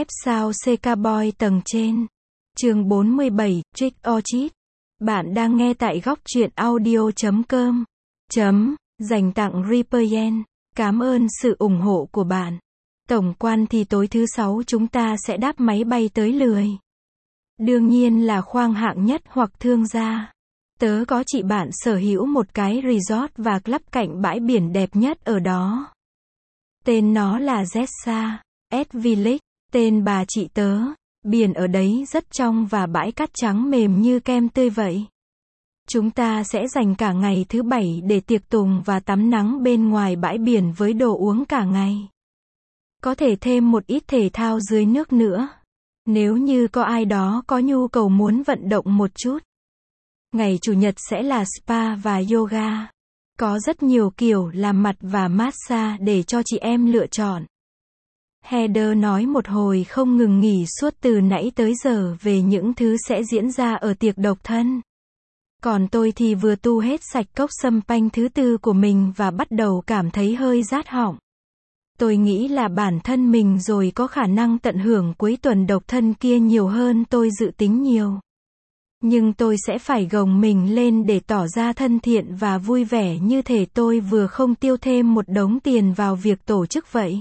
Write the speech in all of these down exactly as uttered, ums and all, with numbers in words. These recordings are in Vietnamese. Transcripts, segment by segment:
Kép sao xê ca Boy tầng trên. Chương bốn mươi bảy, Trick or Treat. Bạn đang nghe tại góc truyện audio chấm com. Chấm, dành tặng Reaper Yen. Cảm ơn sự ủng hộ của bạn. Tổng quan thì tối thứ sáu chúng ta sẽ đáp máy bay tới Lười. Đương nhiên là khoang hạng nhất hoặc thương gia. Tớ có chị bạn sở hữu một cái resort và club cạnh bãi biển đẹp nhất ở đó. Tên nó là Zessa S Village. Tên bà chị tớ. Biển ở đấy rất trong và bãi cát trắng mềm như kem tươi vậy. Chúng ta sẽ dành cả ngày thứ bảy để tiệc tùng và tắm nắng bên ngoài bãi biển với đồ uống cả ngày. Có thể thêm một ít thể thao dưới nước nữa. Nếu như có ai đó có nhu cầu muốn vận động một chút. Ngày chủ nhật sẽ là spa và yoga. Có rất nhiều kiểu làm mặt và massage để cho chị em lựa chọn. Heather nói một hồi không ngừng nghỉ suốt từ nãy tới giờ về những thứ sẽ diễn ra ở tiệc độc thân. Còn tôi thì vừa tu hết sạch cốc sâm panh thứ tư của mình và bắt đầu cảm thấy hơi rát họng. Tôi nghĩ là bản thân mình rồi có khả năng tận hưởng cuối tuần độc thân kia nhiều hơn tôi dự tính nhiều. Nhưng tôi sẽ phải gồng mình lên để tỏ ra thân thiện và vui vẻ như thể tôi vừa không tiêu thêm một đống tiền vào việc tổ chức vậy.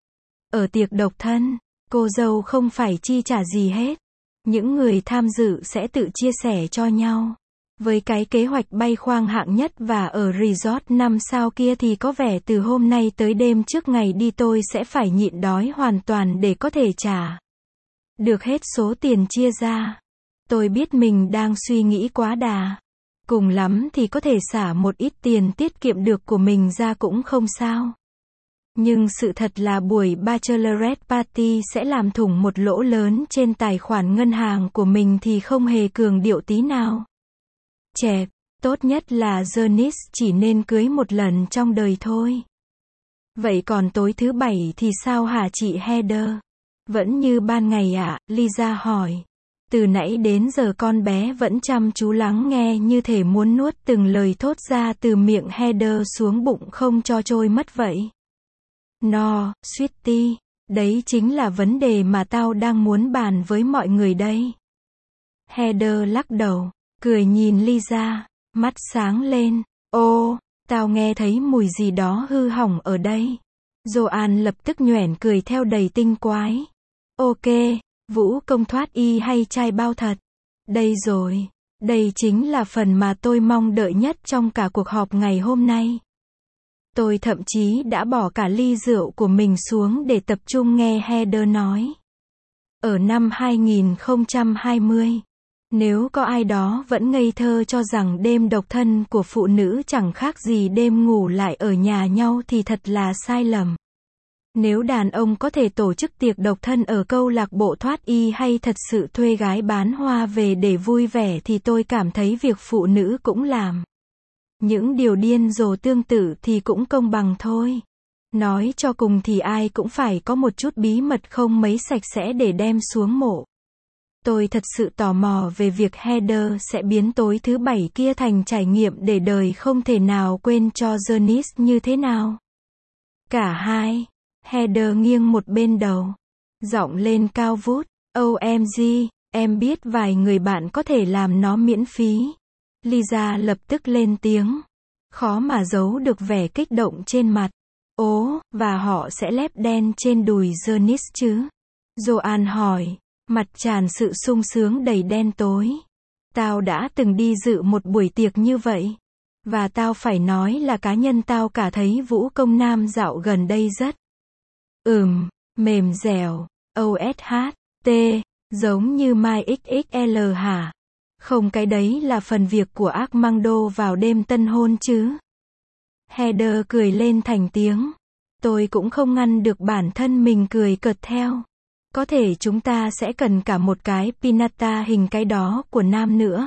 Ở tiệc độc thân, cô dâu không phải chi trả gì hết. Những người tham dự sẽ tự chia sẻ cho nhau. Với cái kế hoạch bay khoang hạng nhất và ở resort năm sao kia thì có vẻ từ hôm nay tới đêm trước ngày đi tôi sẽ phải nhịn đói hoàn toàn để có thể trả được hết số tiền chia ra. Tôi biết mình đang suy nghĩ quá đà. Cùng lắm thì có thể xả một ít tiền tiết kiệm được của mình ra cũng không sao. Nhưng sự thật là buổi bachelorette party sẽ làm thủng một lỗ lớn trên tài khoản ngân hàng của mình thì không hề cường điệu tí nào. Chẹp, tốt nhất là Janice chỉ nên cưới một lần trong đời thôi. Vậy còn tối thứ bảy thì sao hả chị Heather? Vẫn như ban ngày ạ, à? Lisa hỏi. Từ nãy đến giờ con bé vẫn chăm chú lắng nghe như thể muốn nuốt từng lời thốt ra từ miệng Heather xuống bụng không cho trôi mất vậy. No, sweetie, đấy chính là vấn đề mà tao đang muốn bàn với mọi người đây. Heather lắc đầu, cười nhìn Lisa, mắt sáng lên. Ô, tao nghe thấy mùi gì đó hư hỏng ở đây. Joanne lập tức nhoẻn cười theo đầy tinh quái. Ok, vũ công thoát y hay chai bao thật? Đây rồi, đây chính là phần mà tôi mong đợi nhất trong cả cuộc họp ngày hôm nay. Tôi thậm chí đã bỏ cả ly rượu của mình xuống để tập trung nghe Heather nói. Ở năm hai nghìn không trăm hai mươi, nếu có ai đó vẫn ngây thơ cho rằng đêm độc thân của phụ nữ chẳng khác gì đêm ngủ lại ở nhà nhau thì thật là sai lầm. Nếu đàn ông có thể tổ chức tiệc độc thân ở câu lạc bộ thoát y hay thật sự thuê gái bán hoa về để vui vẻ thì tôi cảm thấy việc phụ nữ cũng làm những điều điên rồ tương tự thì cũng công bằng thôi. Nói cho cùng thì ai cũng phải có một chút bí mật không mấy sạch sẽ để đem xuống mộ. Tôi thật sự tò mò về việc Heather sẽ biến tối thứ bảy kia thành trải nghiệm để đời không thể nào quên cho Janice như thế nào. Cả hai. Heather nghiêng một bên đầu. Giọng lên cao vút. O M G, em biết vài người bạn có thể làm nó miễn phí. Lisa lập tức lên tiếng. Khó mà giấu được vẻ kích động trên mặt. Ố, và họ sẽ lép đen trên đùi Janice chứ? Joanne hỏi, mặt tràn sự sung sướng đầy đen tối. Tao đã từng đi dự một buổi tiệc như vậy. Và tao phải nói là cá nhân tao cả thấy vũ công nam dạo gần đây rất Ừm, mềm dẻo. O S H T, giống như My ích ích lờ hả? Không, cái đấy là phần việc của Armando vào đêm tân hôn chứ. Heather cười lên thành tiếng. Tôi cũng không ngăn được bản thân mình cười cợt theo. Có thể chúng ta sẽ cần cả một cái piñata hình cái đó của nam nữa.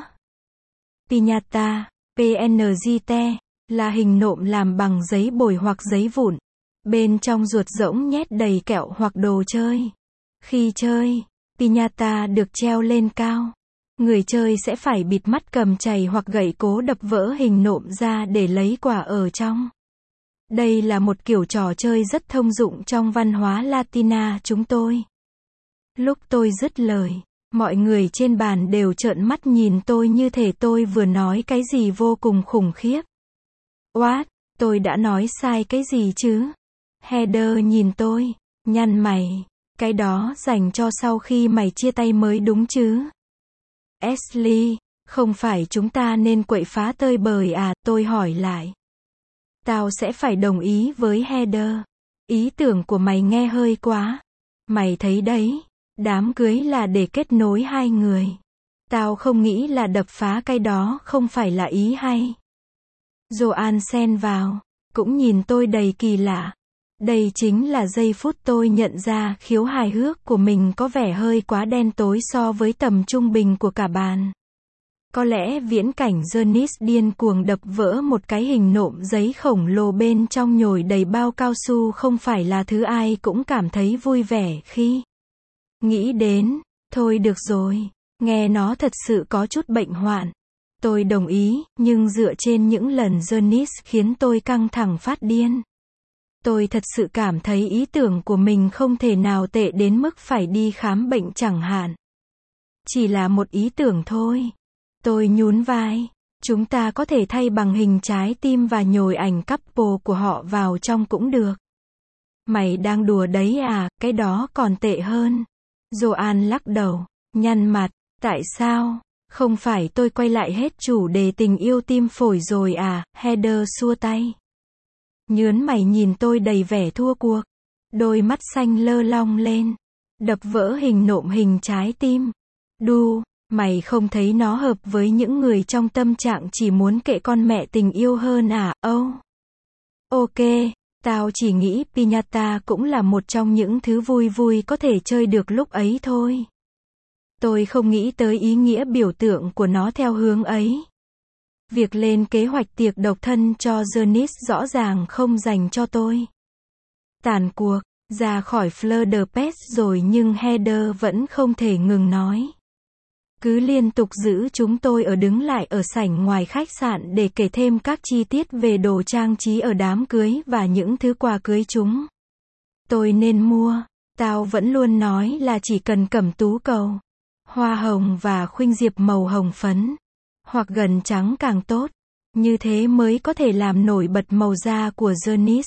Piñata, P N G T, là hình nộm làm bằng giấy bồi hoặc giấy vụn. Bên trong ruột rỗng nhét đầy kẹo hoặc đồ chơi. Khi chơi, piñata được treo lên cao. Người chơi sẽ phải bịt mắt cầm chày hoặc gậy cố đập vỡ hình nộm ra để lấy quả ở trong. Đây là một kiểu trò chơi rất thông dụng trong văn hóa Latina chúng tôi. Lúc tôi dứt lời, mọi người trên bàn đều trợn mắt nhìn tôi như thể tôi vừa nói cái gì vô cùng khủng khiếp. What? Tôi đã nói sai cái gì chứ? Heather nhìn tôi, nhăn mày. Cái đó dành cho sau khi mày chia tay mới đúng chứ? Ashley, không phải chúng ta nên quậy phá tơi bời à? Tôi hỏi lại. Tao sẽ phải đồng ý với Heather. Ý tưởng của mày nghe hơi quá. Mày thấy đấy, đám cưới là để kết nối hai người. Tao không nghĩ là đập phá cái đó không phải là ý hay. Joanne xen vào, cũng nhìn tôi đầy kỳ lạ. Đây chính là giây phút tôi nhận ra khiếu hài hước của mình có vẻ hơi quá đen tối so với tầm trung bình của cả bàn. Có lẽ viễn cảnh Janice điên cuồng đập vỡ một cái hình nộm giấy khổng lồ bên trong nhồi đầy bao cao su không phải là thứ ai cũng cảm thấy vui vẻ khi nghĩ đến. Thôi được rồi, nghe nó thật sự có chút bệnh hoạn. Tôi đồng ý, nhưng dựa trên những lần Janice khiến tôi căng thẳng phát điên. Tôi thật sự cảm thấy ý tưởng của mình không thể nào tệ đến mức phải đi khám bệnh chẳng hạn. Chỉ là một ý tưởng thôi. Tôi nhún vai. Chúng ta có thể thay bằng hình trái tim và nhồi ảnh couple của họ vào trong cũng được. Mày đang đùa đấy à, cái đó còn tệ hơn. Joanne lắc đầu, nhăn mặt. Tại sao? Không phải tôi quay lại hết chủ đề tình yêu tim phổi rồi à? Heather xua tay. Nhớn mày nhìn tôi đầy vẻ thua cuộc. Đôi mắt xanh lơ long lên. Đập vỡ hình nộm hình trái tim. Đu, mày không thấy nó hợp với những người trong tâm trạng chỉ muốn kệ con mẹ tình yêu hơn à? Oh. Ok, tao chỉ nghĩ piñata cũng là một trong những thứ vui vui có thể chơi được lúc ấy thôi. Tôi không nghĩ tới ý nghĩa biểu tượng của nó theo hướng ấy. Việc lên kế hoạch tiệc độc thân cho Janice rõ ràng không dành cho tôi. Tàn cuộc, ra khỏi Fleur de Pes rồi nhưng Heather vẫn không thể ngừng nói. Cứ liên tục giữ chúng tôi ở đứng lại ở sảnh ngoài khách sạn để kể thêm các chi tiết về đồ trang trí ở đám cưới và những thứ quà cưới chúng tôi nên mua. Tao vẫn luôn nói là chỉ cần cẩm tú cầu, hoa hồng và khuynh diệp màu hồng phấn. Hoặc gần trắng càng tốt. Như thế mới có thể làm nổi bật màu da của Janice.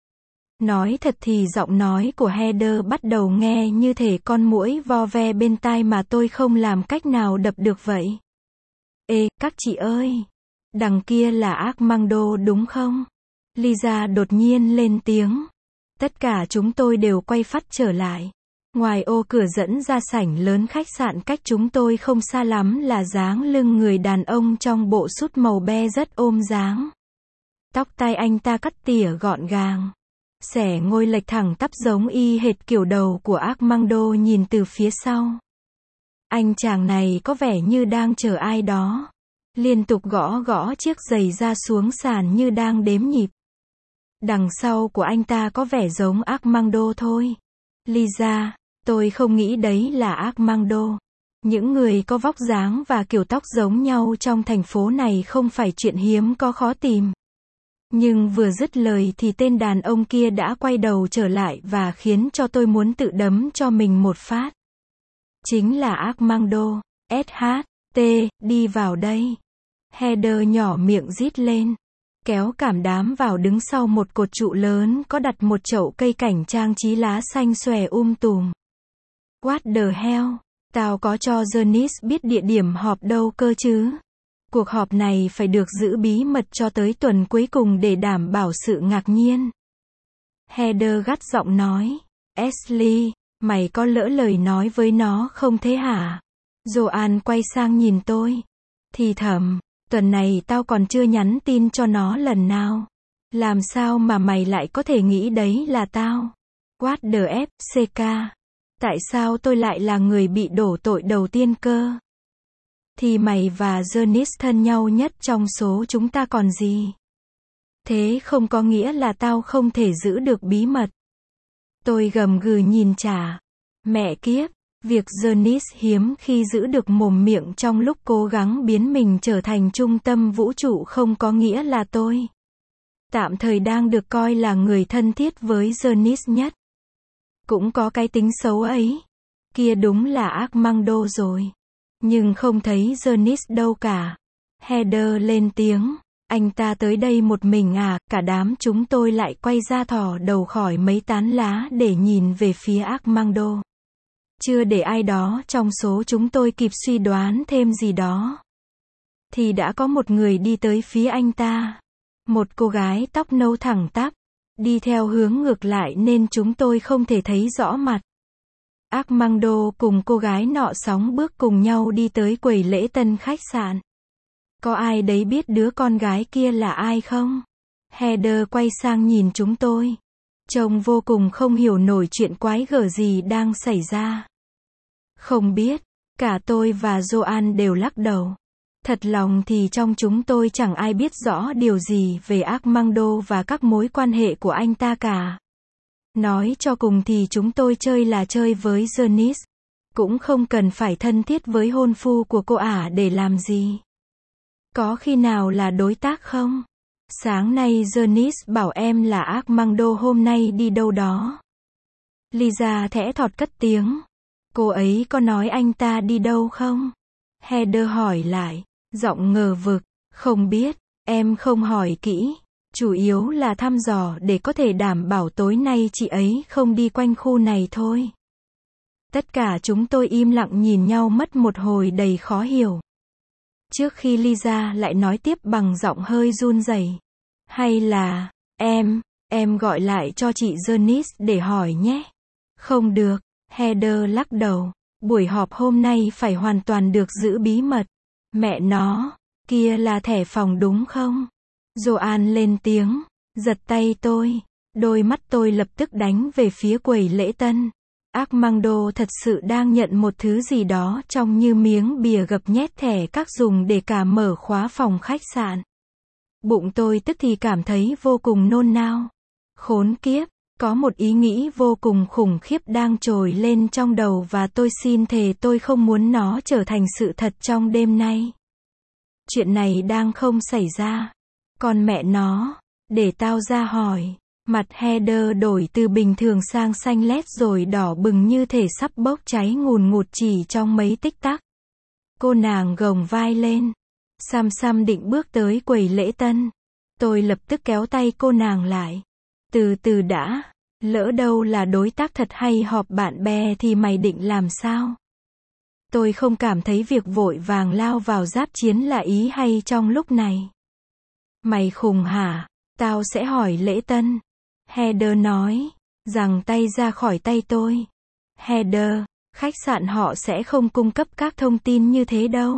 Nói thật thì giọng nói của Heather bắt đầu nghe như thể con muỗi vo ve bên tai mà tôi không làm cách nào đập được vậy. Ê, các chị ơi! Đằng kia là Armando đúng không? Lisa đột nhiên lên tiếng. Tất cả chúng tôi đều quay phắt trở lại. Ngoài ô cửa dẫn ra sảnh lớn khách sạn cách chúng tôi không xa lắm là dáng lưng người đàn ông trong bộ sút màu be rất ôm dáng. Tóc tai anh ta cắt tỉa gọn gàng. Xẻ ngôi lệch thẳng tắp giống y hệt kiểu đầu của Armando nhìn từ phía sau. Anh chàng này có vẻ như đang chờ ai đó. Liên tục gõ gõ chiếc giày ra xuống sàn như đang đếm nhịp. Đằng sau của anh ta có vẻ giống Armando thôi. Lisa, tôi không nghĩ đấy là Armando. Những người có vóc dáng và kiểu tóc giống nhau trong thành phố này không phải chuyện hiếm có khó tìm. Nhưng vừa dứt lời thì tên đàn ông kia đã quay đầu trở lại và khiến cho tôi muốn tự đấm cho mình một phát. Chính là Armando. ét hát tê, đi vào đây. Heather nhỏ miệng rít lên. Kéo cảm đám vào đứng sau một cột trụ lớn có đặt một chậu cây cảnh trang trí lá xanh xòe um tùm. What the hell? Tao có cho Janice biết địa điểm họp đâu cơ chứ? Cuộc họp này phải được giữ bí mật cho tới tuần cuối cùng để đảm bảo sự ngạc nhiên. Heather gắt giọng nói. Ashley, mày có lỡ lời nói với nó không thế hả? Joanne quay sang nhìn tôi. Thì thầm, tuần này tao còn chưa nhắn tin cho nó lần nào. Làm sao mà mày lại có thể nghĩ đấy là tao? What the f ck? Tại sao tôi lại là người bị đổ tội đầu tiên cơ? Thì mày và Janice thân nhau nhất trong số chúng ta còn gì? Thế không có nghĩa là tao không thể giữ được bí mật. Tôi gầm gừ nhìn trả. Mẹ kiếp, việc Janice hiếm khi giữ được mồm miệng trong lúc cố gắng biến mình trở thành trung tâm vũ trụ không có nghĩa là tôi tạm thời đang được coi là người thân thiết với Janice nhất. Cũng có cái tính xấu ấy. Kia đúng là Armando rồi. Nhưng không thấy Janice đâu cả. Heather lên tiếng. Anh ta tới đây một mình à? Cả đám chúng tôi lại quay ra thò đầu khỏi mấy tán lá để nhìn về phía Armando. Chưa để ai đó trong số chúng tôi kịp suy đoán thêm gì đó, thì đã có một người đi tới phía anh ta. Một cô gái tóc nâu thẳng tắp, đi theo hướng ngược lại nên chúng tôi không thể thấy rõ mặt. Armando cùng cô gái nọ sóng bước cùng nhau đi tới quầy lễ tân khách sạn. Có ai đấy biết đứa con gái kia là ai không? Heather quay sang nhìn chúng tôi. Trông vô cùng không hiểu nổi chuyện quái gở gì đang xảy ra. Không biết. Cả tôi và Joan đều lắc đầu. Thật lòng thì trong chúng tôi chẳng ai biết rõ điều gì về Armando và các mối quan hệ của anh ta cả. Nói cho cùng thì chúng tôi chơi là chơi với Janice. Cũng không cần phải thân thiết với hôn phu của cô ả để làm gì. Có khi nào là đối tác không? Sáng nay Janice bảo em là Armando hôm nay đi đâu đó. Lisa thẽ thọt cất tiếng. Cô ấy có nói anh ta đi đâu không? Heather hỏi lại, giọng ngờ vực. Không biết, em không hỏi kỹ. Chủ yếu là thăm dò để có thể đảm bảo tối nay chị ấy không đi quanh khu này thôi. Tất cả chúng tôi im lặng nhìn nhau mất một hồi đầy khó hiểu. Trước khi Lisa lại nói tiếp bằng giọng hơi run rẩy. Hay là, em, em gọi lại cho chị Janice để hỏi nhé. Không được, Heather lắc đầu. Buổi họp hôm nay phải hoàn toàn được giữ bí mật. Mẹ nó, kia là thẻ phòng đúng không? Joan lên tiếng, giật tay tôi. Đôi mắt tôi lập tức đánh về phía quầy lễ tân. Armando thật sự đang nhận một thứ gì đó trông như miếng bìa gập nhét thẻ các dùng để cả mở khóa phòng khách sạn. Bụng tôi tức thì cảm thấy vô cùng nôn nao. Khốn kiếp, có một ý nghĩ vô cùng khủng khiếp đang trồi lên trong đầu và tôi xin thề tôi không muốn nó trở thành sự thật trong đêm nay. Chuyện này đang không xảy ra. Con mẹ nó, để tao ra hỏi. Mặt Heather đổi từ bình thường sang xanh lét rồi đỏ bừng như thể sắp bốc cháy ngùn ngụt chỉ trong mấy tích tắc. Cô nàng gồng vai lên. Sam Sam định bước tới quầy lễ tân. Tôi lập tức kéo tay cô nàng lại. Từ từ đã, lỡ đâu là đối tác thật hay họp bạn bè thì mày định làm sao? Tôi không cảm thấy việc vội vàng lao vào giáp chiến là ý hay trong lúc này. Mày khùng hả? Tao sẽ hỏi lễ tân. Heather nói, giằng tay ra khỏi tay tôi. Heather, khách sạn họ sẽ không cung cấp các thông tin như thế đâu.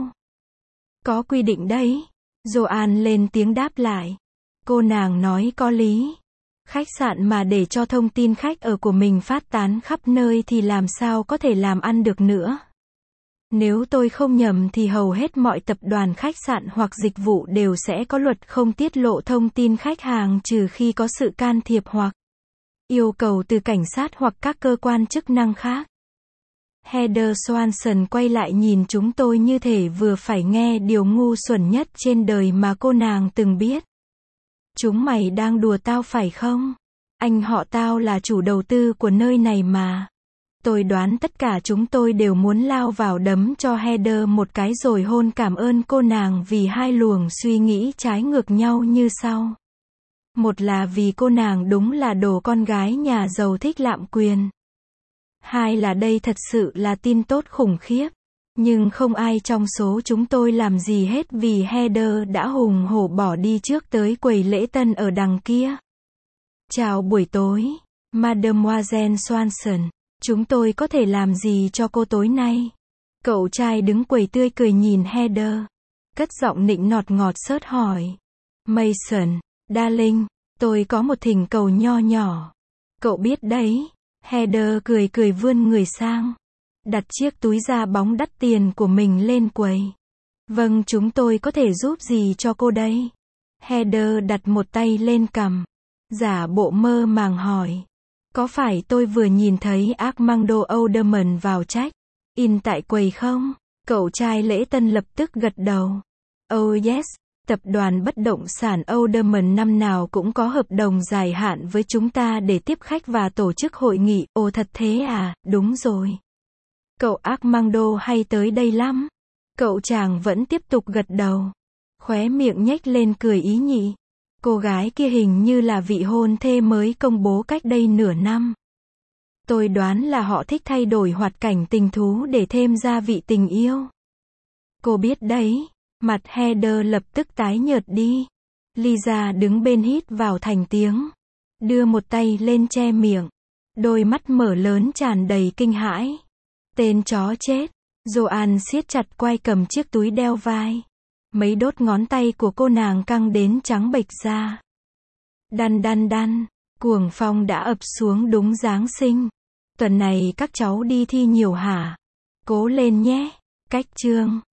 Có quy định đấy. Joan lên tiếng đáp lại. Cô nàng nói có lý. Khách sạn mà để cho thông tin khách ở của mình phát tán khắp nơi thì làm sao có thể làm ăn được nữa. Nếu tôi không nhầm thì hầu hết mọi tập đoàn khách sạn hoặc dịch vụ đều sẽ có luật không tiết lộ thông tin khách hàng trừ khi có sự can thiệp hoặc yêu cầu từ cảnh sát hoặc các cơ quan chức năng khác. Heather Swanson quay lại nhìn chúng tôi như thể vừa phải nghe điều ngu xuẩn nhất trên đời mà cô nàng từng biết. Chúng mày đang đùa tao phải không? Anh họ tao là chủ đầu tư của nơi này mà. Tôi đoán tất cả chúng tôi đều muốn lao vào đấm cho Heather một cái rồi hôn cảm ơn cô nàng vì hai luồng suy nghĩ trái ngược nhau như sau. Một là vì cô nàng đúng là đồ con gái nhà giàu thích lạm quyền. Hai là đây thật sự là tin tốt khủng khiếp. Nhưng không ai trong số chúng tôi làm gì hết vì Heather đã hùng hổ bỏ đi trước tới quầy lễ tân ở đằng kia. Chào buổi tối, Mademoiselle Swanson. Chúng tôi có thể làm gì cho cô tối nay? Cậu trai đứng quầy tươi cười nhìn Heather. Cất giọng nịnh nọt ngọt xớt hỏi. Mason, darling, tôi có một thỉnh cầu nho nhỏ. Cậu biết đấy. Heather cười cười vươn người sang. Đặt chiếc túi da bóng đắt tiền của mình lên quầy. Vâng, chúng tôi có thể giúp gì cho cô đây? Heather đặt một tay lên cằm. Giả bộ mơ màng hỏi. Có phải tôi vừa nhìn thấy Armando Oderman vào check in tại quầy không? Cậu trai lễ tân lập tức gật đầu. Oh yes, tập đoàn bất động sản Oderman năm nào cũng có hợp đồng dài hạn với chúng ta để tiếp khách và tổ chức hội nghị. Ồ thật thế à, đúng rồi. Cậu Armando hay tới đây lắm. Cậu chàng vẫn tiếp tục gật đầu. Khóe miệng nhếch lên cười ý nhị. Cô gái kia hình như là vị hôn thê mới công bố cách đây nửa năm. Tôi đoán là họ thích thay đổi hoạt cảnh tình thú để thêm gia vị tình yêu. Cô biết đấy. Mặt Heather lập tức tái nhợt đi. Lisa đứng bên hít vào thành tiếng. Đưa một tay lên che miệng. Đôi mắt mở lớn tràn đầy kinh hãi. Tên chó chết. Joanne siết chặt quai cầm chiếc túi đeo vai. Mấy đốt ngón tay của cô nàng căng đến trắng bệch ra. Đan đan đan. Cuồng phong đã ập xuống đúng Giáng sinh. Tuần này các cháu đi thi nhiều hả? Cố lên nhé. Cách chương.